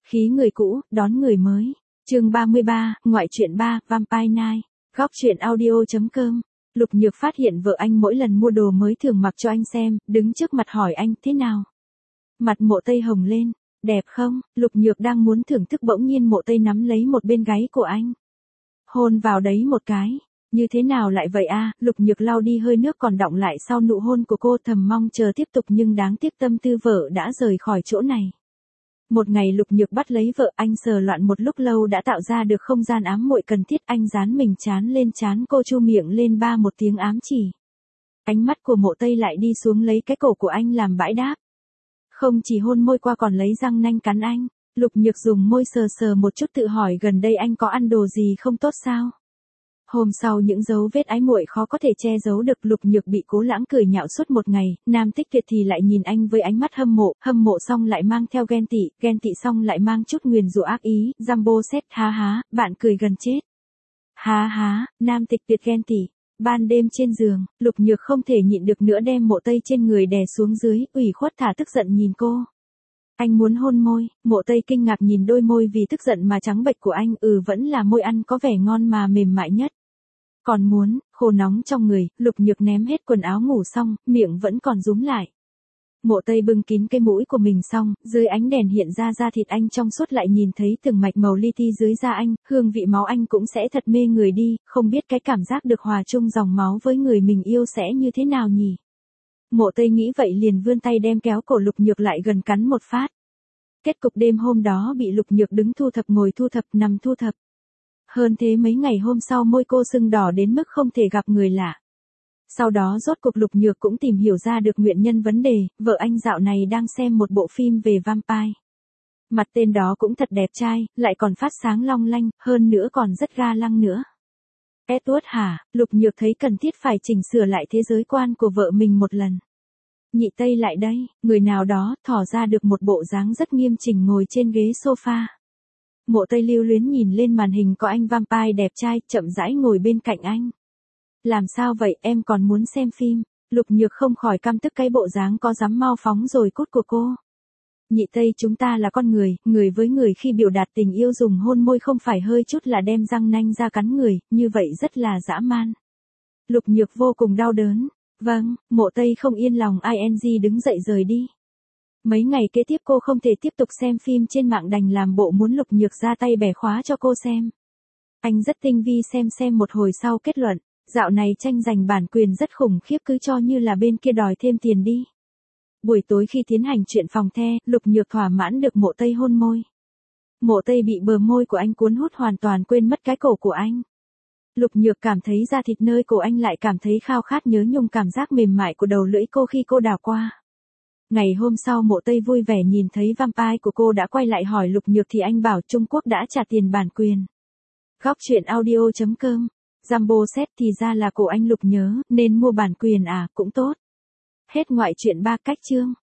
Khí người cũ, đón người mới. Chương 33, ngoại truyện 3, Vampire Night. Góc truyện audio.com. Lục Nhược phát hiện vợ anh mỗi lần mua đồ mới thường mặc cho anh xem, đứng trước mặt hỏi anh thế nào. Mặt Mộ Tây hồng lên, đẹp không? Lục Nhược đang muốn thưởng thức bỗng nhiên Mộ Tây nắm lấy một bên gáy của anh. Hôn vào đấy một cái. Như thế nào lại vậy a? Lục Nhược lau đi hơi nước còn đọng lại sau nụ hôn của cô, thầm mong chờ tiếp tục nhưng đáng tiếc tâm tư vợ đã rời khỏi chỗ này. Một ngày Lục Nhược bắt lấy vợ, anh sờ loạn một lúc lâu đã tạo ra được không gian ám muội cần thiết, anh dán mình chán lên chán cô, chu miệng lên ba một tiếng ám chỉ. Ánh mắt của Mộ Tây lại đi xuống lấy cái cổ của anh làm bãi đáp. Không chỉ hôn môi qua còn lấy răng nanh cắn anh. Lục Nhược dùng môi sờ sờ một chút tự hỏi gần đây anh có ăn đồ gì không tốt sao? Hôm sau những dấu vết ái muội khó có thể che giấu được, Lục Nhược bị Cố Lãng cười nhạo suốt một ngày, Nam Tích Việt thì lại nhìn anh với ánh mắt hâm mộ xong lại mang theo ghen tị xong lại mang chút nguyền rủa ác ý, Jumbo set há há, bạn cười gần chết. Há há, Nam Tịch Việt ghen tị. Ban đêm trên giường, Lục Nhược không thể nhịn được nữa đem Mộ Tây trên người đè xuống dưới, ủy khuất thả tức giận nhìn cô. Anh muốn hôn môi, Mộ Tây kinh ngạc nhìn đôi môi vì tức giận mà trắng bệch của anh, vẫn là môi ăn có vẻ ngon mà mềm mại nhất. Còn muốn, khô nóng trong người, Lục Nhược ném hết quần áo ngủ xong, miệng vẫn còn rúm lại. Mộ Tây bưng kín cái mũi của mình xong, dưới ánh đèn hiện ra da thịt anh trong suốt, lại nhìn thấy từng mạch màu li ti dưới da anh, hương vị máu anh cũng sẽ thật mê người đi, không biết cái cảm giác được hòa chung dòng máu với người mình yêu sẽ như thế nào nhỉ. Mộ Tây nghĩ vậy liền vươn tay đem kéo cổ Lục Nhược lại gần cắn một phát. Kết cục đêm hôm đó bị Lục Nhược đứng thu thập, ngồi thu thập, nằm thu thập. Hơn thế mấy ngày hôm sau môi cô sưng đỏ đến mức không thể gặp người lạ. Sau đó rốt cuộc Lục Nhược cũng tìm hiểu ra được nguyên nhân vấn đề, vợ anh dạo này đang xem một bộ phim về vampire. Mặt tên đó cũng thật đẹp trai, lại còn phát sáng long lanh, hơn nữa còn rất ga lăng nữa. Edward hả? Lục Nhược thấy cần thiết phải chỉnh sửa lại thế giới quan của vợ mình một lần. Nhị Tây lại đây, người nào đó thỏ ra được một bộ dáng rất nghiêm chỉnh ngồi trên ghế sofa. Mộ Tây lưu luyến nhìn lên màn hình có anh vampire đẹp trai chậm rãi ngồi bên cạnh anh. Làm sao vậy, em còn muốn xem phim? Lục Nhược không khỏi căm tức cái bộ dáng có dám mau phóng rồi cút của cô. Nhị Tây, chúng ta là con người, người với người khi biểu đạt tình yêu dùng hôn môi không phải hơi chút là đem răng nanh ra cắn người, như vậy rất là dã man. Lục Nhược vô cùng đau đớn. Vâng, Mộ Tây không yên lòng ing đứng dậy rời đi. Mấy ngày kế tiếp cô không thể tiếp tục xem phim trên mạng, đành làm bộ muốn Lục Nhược ra tay bẻ khóa cho cô xem. Anh rất tinh vi, xem một hồi sau kết luận, dạo này tranh giành bản quyền rất khủng khiếp, cứ cho như là bên kia đòi thêm tiền đi. Buổi tối khi tiến hành chuyện phòng the, Lục Nhược thỏa mãn được Mộ Tây hôn môi. Mộ Tây bị bờ môi của anh cuốn hút hoàn toàn quên mất cái cổ của anh. Lục Nhược cảm thấy da thịt nơi cổ anh, lại cảm thấy khao khát nhớ nhung cảm giác mềm mại của đầu lưỡi cô khi cô đào qua. Ngày hôm sau Mộ Tây vui vẻ nhìn thấy vampire của cô đã quay lại hỏi Lục Nhược thì anh bảo Trung Quốc đã trả tiền bản quyền. Góc truyện audio.com. Jumbo set thì ra là cổ anh Lục nhớ, nên mua bản quyền à, cũng tốt. Hết ngoại truyện 3 cách chương.